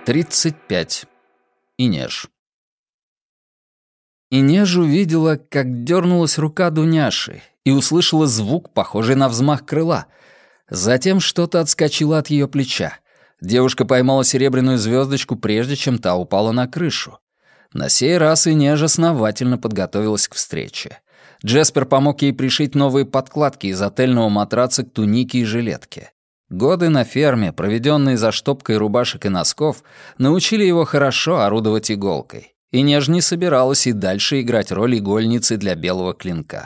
35. Инеж. Инеж увидела, как дернулась рука Дуняши, и услышала звук, похожий на взмах крыла. Затем что-то отскочило от ее плеча. Девушка поймала серебряную звездочку, прежде чем та упала на крышу. На сей раз Инеж основательно подготовилась к встрече. Джеспер помог ей пришить новые подкладки из отельного матраца к тунике и жилетке. Годы на ферме, проведенные за штопкой рубашек и носков, научили его хорошо орудовать иголкой. Инеж не собиралась и дальше играть роль игольницы для белого клинка.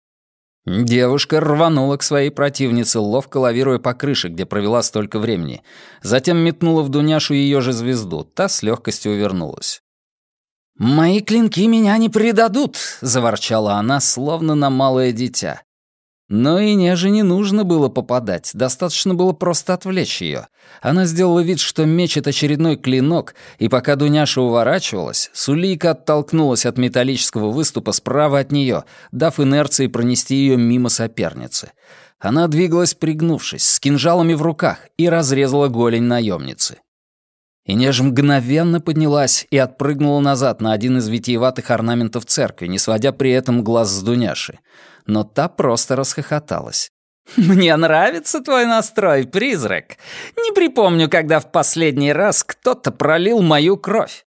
Девушка рванула к своей противнице, ловко лавируя по крыше, где провела столько времени. Затем метнула в Дуняшу ее же звезду, та с легкостью увернулась. «Мои клинки меня не предадут», — заворчала она, словно на малое дитя. Но Инеже не нужно было попадать, достаточно было просто отвлечь ее. Она сделала вид, что мечет очередной клинок, и пока Дуняша уворачивалась, Сулейка оттолкнулась от металлического выступа справа от нее, дав инерции пронести ее мимо соперницы. Она двигалась пригнувшись, с кинжалами в руках, и разрезала голень наемницы. Инеж мгновенно поднялась и отпрыгнула назад на один из витиеватых орнаментов церкви, не сводя при этом глаз с Дуняши. Но та просто расхохоталась. «Мне нравится твой настрой, призрак. Не припомню, когда в последний раз кто-то пролил мою кровь».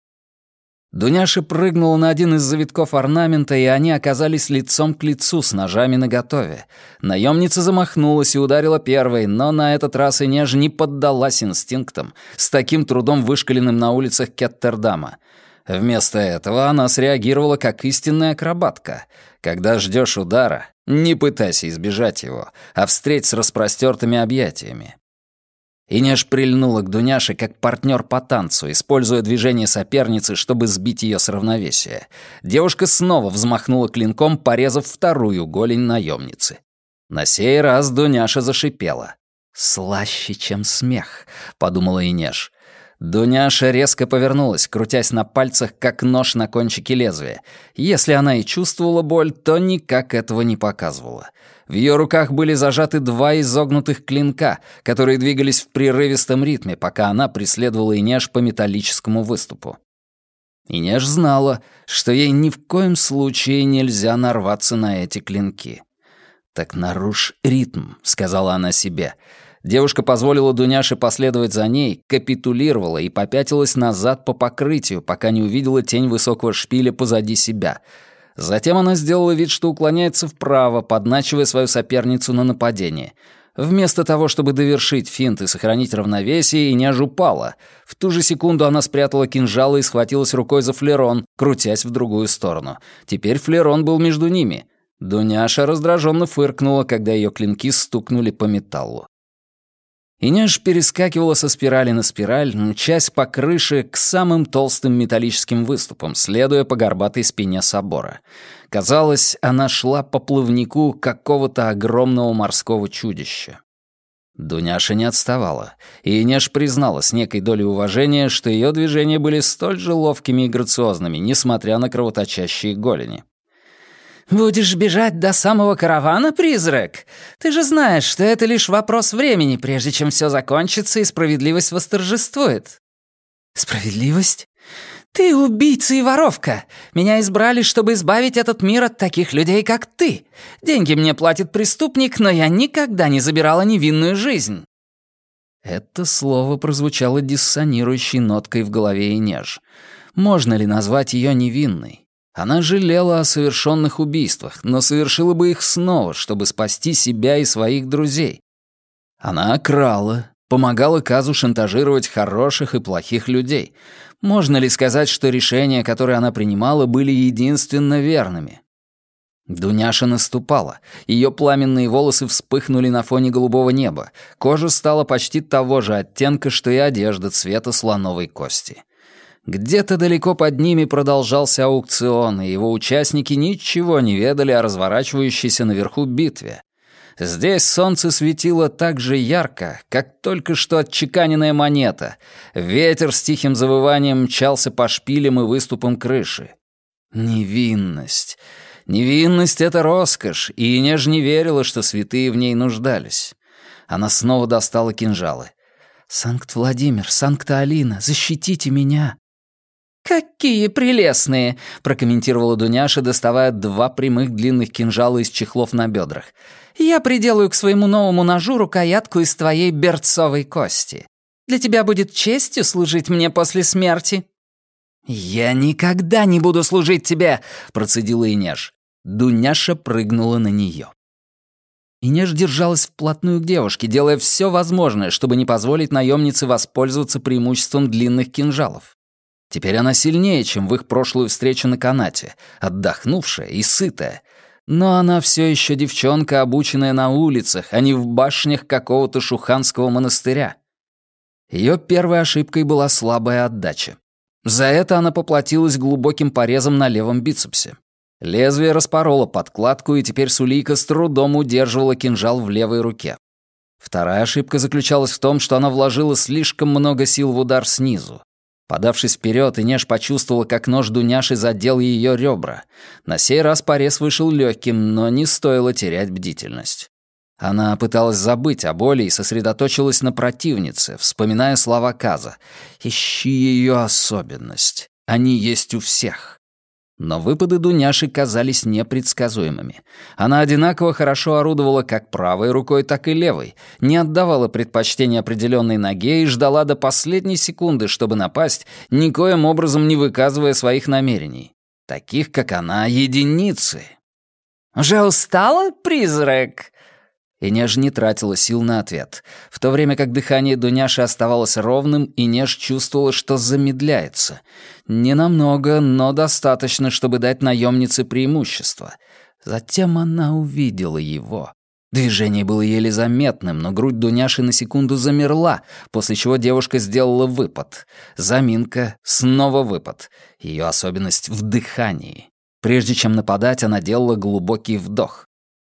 Дуняша прыгнула на один из завитков орнамента, и они оказались лицом к лицу с ножами наготове. Наемница замахнулась и ударила первой, но на этот раз Инеж не поддалась инстинктам, с таким трудом вышкаленным на улицах Кеттердама. Вместо этого она среагировала как истинная акробатка. Когда ждешь удара, не пытайся избежать его, а встреть с распростертыми объятиями. Инеж прильнула к Дуняше как партнер по танцу, используя движение соперницы, чтобы сбить ее с равновесия. Девушка снова взмахнула клинком, порезав вторую голень наемницы. На сей раз Дуняша зашипела. «Слаще, чем смех», — подумала Инеж. Дуняша резко повернулась, крутясь на пальцах, как нож на кончике лезвия. Если она и чувствовала боль, то никак этого не показывала. В ее руках были зажаты два изогнутых клинка, которые двигались в прерывистом ритме, пока она преследовала Инеж по металлическому выступу. Инеж знала, что ей ни в коем случае нельзя нарваться на эти клинки. «Так нарушь ритм», — сказала она себе. Девушка позволила Дуняше последовать за ней, капитулировала и попятилась назад по покрытию, пока не увидела тень высокого шпиля позади себя. Затем она сделала вид, что уклоняется вправо, подначивая свою соперницу на нападение. Вместо того, чтобы довершить финт и сохранить равновесие, Инеж упала. В ту же секунду она спрятала кинжал и схватилась рукой за флерон, крутясь в другую сторону. Теперь флерон был между ними. Дуняша раздраженно фыркнула, когда ее клинки стукнули по металлу. Инеж перескакивала со спирали на спираль, мчась по крыше к самым толстым металлическим выступам, следуя по горбатой спине собора. Казалось, она шла по плавнику какого-то огромного морского чудища. Дуняша не отставала, и Инеж признала с некой долей уважения, что ее движения были столь же ловкими и грациозными, несмотря на кровоточащие голени. «Будешь бежать до самого каравана, призрак? Ты же знаешь, что это лишь вопрос времени, прежде чем все закончится и справедливость восторжествует». «Справедливость? Ты убийца и воровка. Меня избрали, чтобы избавить этот мир от таких людей, как ты. Деньги мне платит преступник, но я никогда не забирала невинную жизнь». Это слово прозвучало диссонирующей ноткой в голове Инеж. Можно ли назвать ее невинной? Она жалела о совершенных убийствах, но совершила бы их снова, чтобы спасти себя и своих друзей. Она крала, помогала Казу шантажировать хороших и плохих людей. Можно ли сказать, что решения, которые она принимала, были единственно верными? Дуняша наступала. Ее пламенные волосы вспыхнули на фоне голубого неба. Кожа стала почти того же оттенка, что и одежда цвета слоновой кости. Где-то далеко под ними продолжался аукцион, и его участники ничего не ведали о разворачивающейся наверху битве. Здесь солнце светило так же ярко, как только что отчеканенная монета. Ветер с тихим завыванием мчался по шпилям и выступам крыши. Невинность. Невинность — это роскошь, и Инеж не верила, что святые в ней нуждались. Она снова достала кинжалы. «Санкт-Владимир, Санкта-Алина, защитите меня!» «Какие прелестные!» — прокомментировала Дуняша, доставая 2 прямых длинных кинжала из чехлов на бедрах. «Я приделаю к своему новому ножу рукоятку из твоей берцовой кости. Для тебя будет честью служить мне после смерти». «Я никогда не буду служить тебе!» — процедила Инеж. Дуняша прыгнула на нее. Инеж держалась вплотную к девушке, делая все возможное, чтобы не позволить наемнице воспользоваться преимуществом длинных кинжалов. Теперь она сильнее, чем в их прошлую встречу на канате, отдохнувшая и сытая. Но она все еще девчонка, обученная на улицах, а не в башнях какого-то шуханского монастыря. Ее первой ошибкой была слабая отдача. За это она поплатилась глубоким порезом на левом бицепсе. Лезвие распороло подкладку, и теперь Сулейка с трудом удерживала кинжал в левой руке. Вторая ошибка заключалась в том, что она вложила слишком много сил в удар снизу. Подавшись вперед, Инеж почувствовала, как нож Дуняши задел ее ребра. На сей раз порез вышел легким, но не стоило терять бдительность. Она пыталась забыть о боли и сосредоточилась на противнице, вспоминая слова Каза. «Ищи ее особенность. Они есть у всех». Но выпады Дуняши казались непредсказуемыми. Она одинаково хорошо орудовала как правой рукой, так и левой, не отдавала предпочтения определенной ноге и ждала до последней секунды, чтобы напасть, никоим образом не выказывая своих намерений. Таких, как она, единицы. «Уже устала, призрак?» Инеж не тратила сил на ответ. В то время как дыхание Дуняши оставалось ровным, Инеж чувствовала, что замедляется. Ненамного, но достаточно, чтобы дать наемнице преимущество. Затем она увидела его. Движение было еле заметным, но грудь Дуняши на секунду замерла, после чего девушка сделала выпад. Заминка, снова выпад. Ее особенность в дыхании. Прежде чем нападать, она делала глубокий вдох.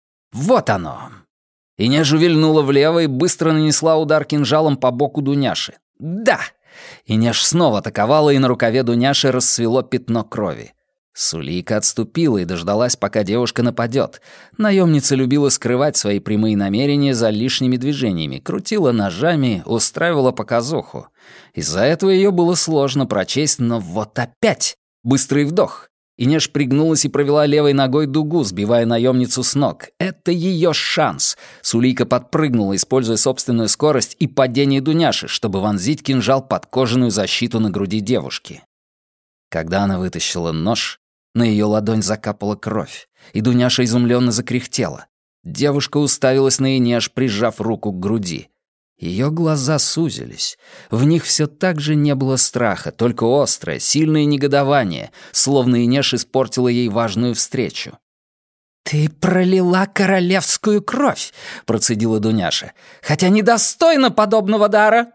Вот оно! Инеж увильнула влево и быстро нанесла удар кинжалом по боку Дуняши. «Да!» Инеж снова атаковала, и на рукаве Дуняши расцвело пятно крови. Сулейка отступила и дождалась, пока девушка нападет. Наемница любила скрывать свои прямые намерения за лишними движениями, крутила ножами, устраивала показуху. Из-за этого ее было сложно прочесть, но вот опять! Быстрый вдох! Инеж пригнулась и провела левой ногой дугу, сбивая наемницу с ног. Это ее шанс. Сулейка подпрыгнула, используя собственную скорость и падение Дуняши, чтобы вонзить кинжал под кожаную защиту на груди девушки. Когда она вытащила нож, на ее ладонь закапала кровь, и Дуняша изумленно закряхтела. Девушка уставилась на Инеж, прижав руку к груди. Ее глаза сузились. В них все так же не было страха, только острое, сильное негодование, словно Инеж испортила ей важную встречу. «Ты пролила королевскую кровь», — процедила Дуняша, «хотя недостойна подобного дара».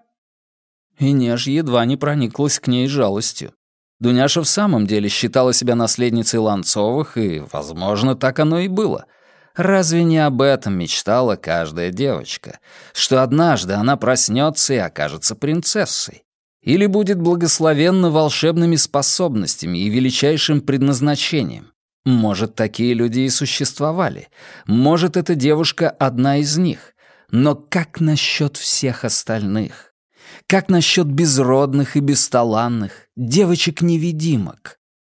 Инеж едва не прониклась к ней жалостью. Дуняша в самом деле считала себя наследницей Ланцовых, и, возможно, так оно и было. Разве не об этом мечтала каждая девочка? Что однажды она проснется и окажется принцессой? Или будет благословенна волшебными способностями и величайшим предназначением? Может, такие люди и существовали. Может, эта девушка одна из них. Но как насчет всех остальных? Как насчет безродных и бесталанных, девочек-невидимок?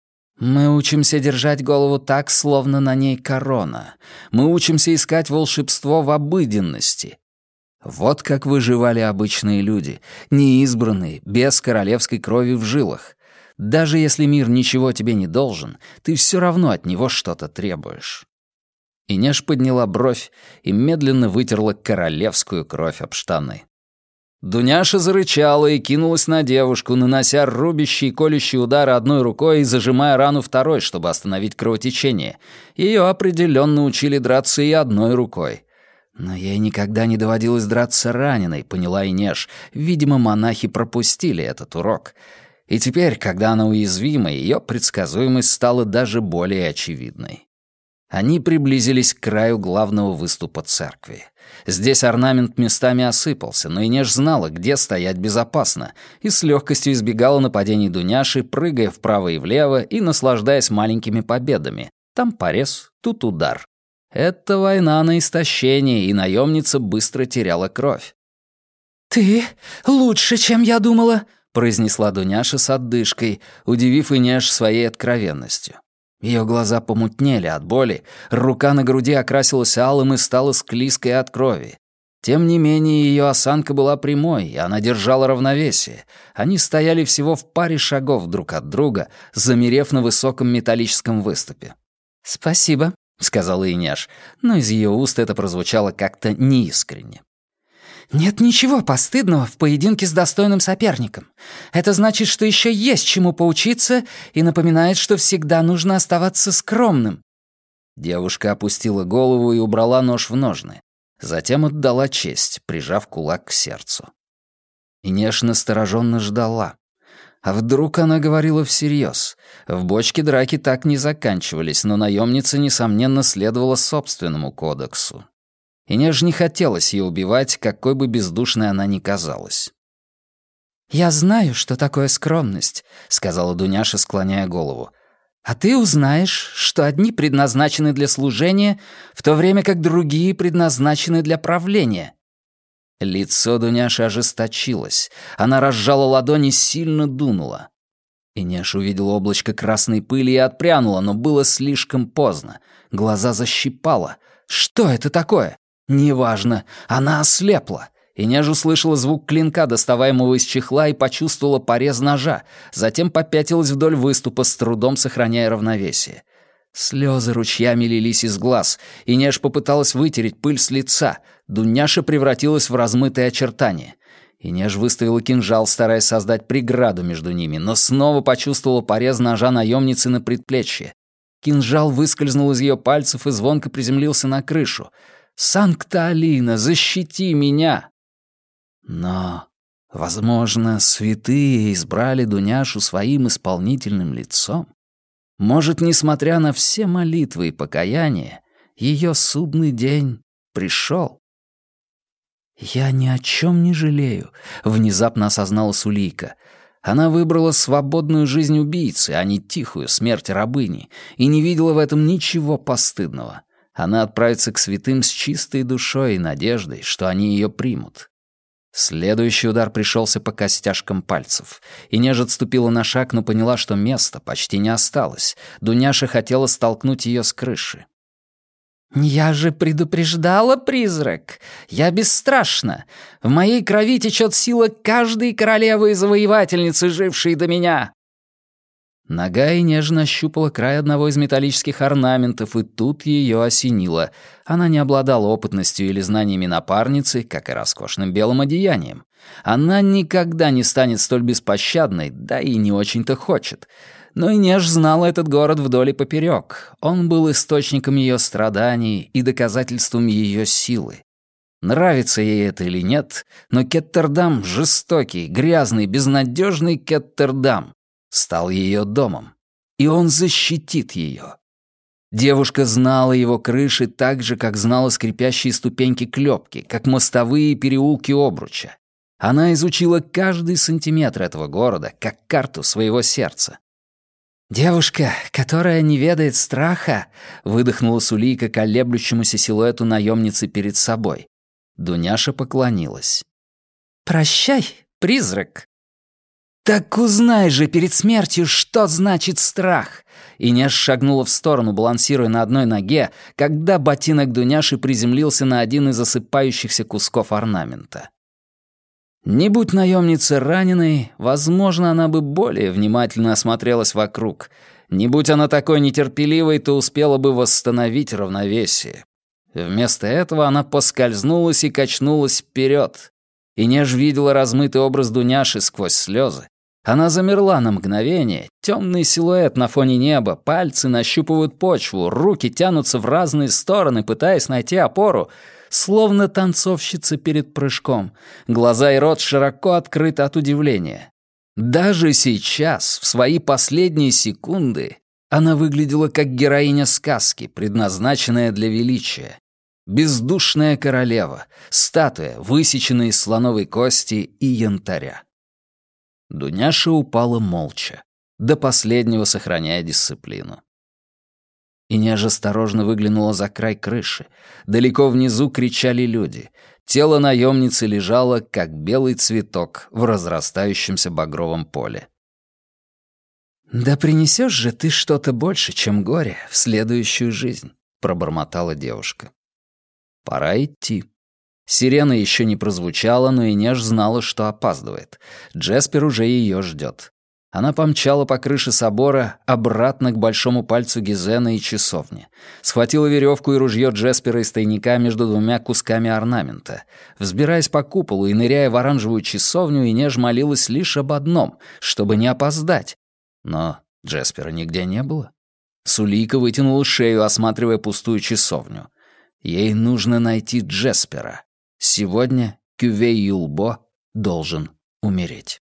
Мы учимся держать голову так, словно на ней корона. Мы учимся искать волшебство в обыденности. Вот как выживали обычные люди, неизбранные, без королевской крови в жилах. Даже если мир ничего тебе не должен, ты все равно от него что-то требуешь. Инеж подняла бровь и медленно вытерла королевскую кровь об штаны. Дуняша зарычала и кинулась на девушку, нанося рубящие и колющие удары одной рукой и зажимая рану второй, чтобы остановить кровотечение. Ее определенно учили драться и одной рукой. Но ей никогда не доводилось драться раненой, поняла Инеж. Видимо, монахи пропустили этот урок. И теперь, когда она уязвима, ее предсказуемость стала даже более очевидной. Они приблизились к краю главного выступа церкви. Здесь орнамент местами осыпался, но Инеж знала, где стоять безопасно, и с легкостью избегала нападений Дуняши, прыгая вправо и влево и наслаждаясь маленькими победами. Там порез, тут удар. Это война на истощение, и наемница быстро теряла кровь. «Ты лучше, чем я думала», — произнесла Дуняша с отдышкой, удивив Инеш своей откровенностью. Ее глаза помутнели от боли, рука на груди окрасилась алым и стала склизкой от крови. Тем не менее, ее осанка была прямой, и она держала равновесие. Они стояли всего в паре шагов друг от друга, замерев на высоком металлическом выступе. «Спасибо», — сказала Инеш, но из ее уст это прозвучало как-то неискренне. «Нет ничего постыдного в поединке с достойным соперником. Это значит, что еще есть чему поучиться, и напоминает, что всегда нужно оставаться скромным». Девушка опустила голову и убрала нож в ножны. Затем отдала честь, прижав кулак к сердцу. Инеш настороженно ждала. А вдруг она говорила всерьез? В бочке драки так не заканчивались, но наемница, несомненно, следовала собственному кодексу. Инеш не хотелось ее убивать, какой бы бездушной она ни казалась. «Я знаю, что такое скромность», — сказала Дуняша, склоняя голову. «А ты узнаешь, что одни предназначены для служения, в то время как другие предназначены для правления». Лицо Дуняши ожесточилось. Она разжала ладони и сильно дунула. Инеш увидела облачко красной пыли и отпрянула, но было слишком поздно. Глаза защипало. «Что это такое?» «Неважно. Она ослепла». Инеж услышала звук клинка, доставаемого из чехла, и почувствовала порез ножа, затем попятилась вдоль выступа, с трудом сохраняя равновесие. Слезы ручьями лились из глаз. Инеж попыталась вытереть пыль с лица. Дуняша превратилась в размытые очертания. Инеж выставила кинжал, стараясь создать преграду между ними, но снова почувствовала порез ножа наемницы на предплечье. Кинжал выскользнул из ее пальцев и звонко приземлился на крышу. «Санкта-Алина, защити меня!» Но, возможно, святые избрали Дуняшу своим исполнительным лицом. Может, несмотря на все молитвы и покаяния, ее судный день пришел. «Я ни о чем не жалею», — внезапно осознала Сулейка. Она выбрала свободную жизнь убийцы, а не тихую смерть рабыни, и не видела в этом ничего постыдного. Она отправится к святым с чистой душой и надеждой, что они ее примут. Следующий удар пришелся по костяшкам пальцев. Инеж отступила на шаг, но поняла, что места почти не осталось. Дуняша хотела столкнуть ее с крыши. «Я же предупреждала, призрак! Я бесстрашна! В моей крови течет сила каждой королевы и завоевательницы, жившей до меня!» Нога Инеж нащупала край одного из металлических орнаментов, и тут ее осенило. Она не обладала опытностью или знаниями напарницы, как и роскошным белым одеянием. Она никогда не станет столь беспощадной, да и не очень-то хочет. Но Инеж знала этот город вдоль и поперек. Он был источником ее страданий и доказательством ее силы. Нравится ей это или нет, но Кеттердам — жестокий, грязный, безнадежный Кеттердам — стал ее домом, и он защитит ее. Девушка знала его крыши так же, как знала скрипящие ступеньки клепки, как мостовые и переулки обруча. Она изучила каждый сантиметр этого города, как карту своего сердца. «Девушка, которая не ведает страха», — выдохнула Сулейка колеблющемуся силуэту наемницы перед собой. Дуняша поклонилась. «Прощай, призрак». «Так узнай же перед смертью, что значит страх!» Инеш шагнула в сторону, балансируя на одной ноге, когда ботинок Дуняши приземлился на один из осыпающихся кусков орнамента. Не будь наемница раненой, возможно, она бы более внимательно осмотрелась вокруг. Не будь она такой нетерпеливой, то успела бы восстановить равновесие. Вместо этого она поскользнулась и качнулась вперед. Инеш видела размытый образ Дуняши сквозь слезы. Она замерла на мгновение, темный силуэт на фоне неба, пальцы нащупывают почву, руки тянутся в разные стороны, пытаясь найти опору, словно танцовщица перед прыжком. Глаза и рот широко открыты от удивления. Даже сейчас, в свои последние секунды, она выглядела как героиня сказки, предназначенная для величия. Бездушная королева, статуя, высеченная из слоновой кости и янтаря. Дуняша упала молча, до последнего сохраняя дисциплину. Инеж осторожно выглянула за край крыши. Далеко внизу кричали люди. Тело наемницы лежало, как белый цветок в разрастающемся багровом поле. «Да принесешь же ты что-то больше, чем горе, в следующую жизнь», — пробормотала девушка. Пора идти. Сирена еще не прозвучала, но Инеш знала, что опаздывает. Джеспер уже ее ждет. Она помчала по крыше собора обратно к большому пальцу Гизена и часовне. Схватила веревку и ружье Джеспера из тайника между двумя кусками орнамента. Взбираясь по куполу и ныряя в оранжевую часовню, Инеш молилась лишь об одном — чтобы не опоздать. Но Джеспера нигде не было. Сулийка вытянула шею, осматривая пустую часовню. Ей нужно найти Джеспера. Сегодня Кювей Юлбо должен умереть.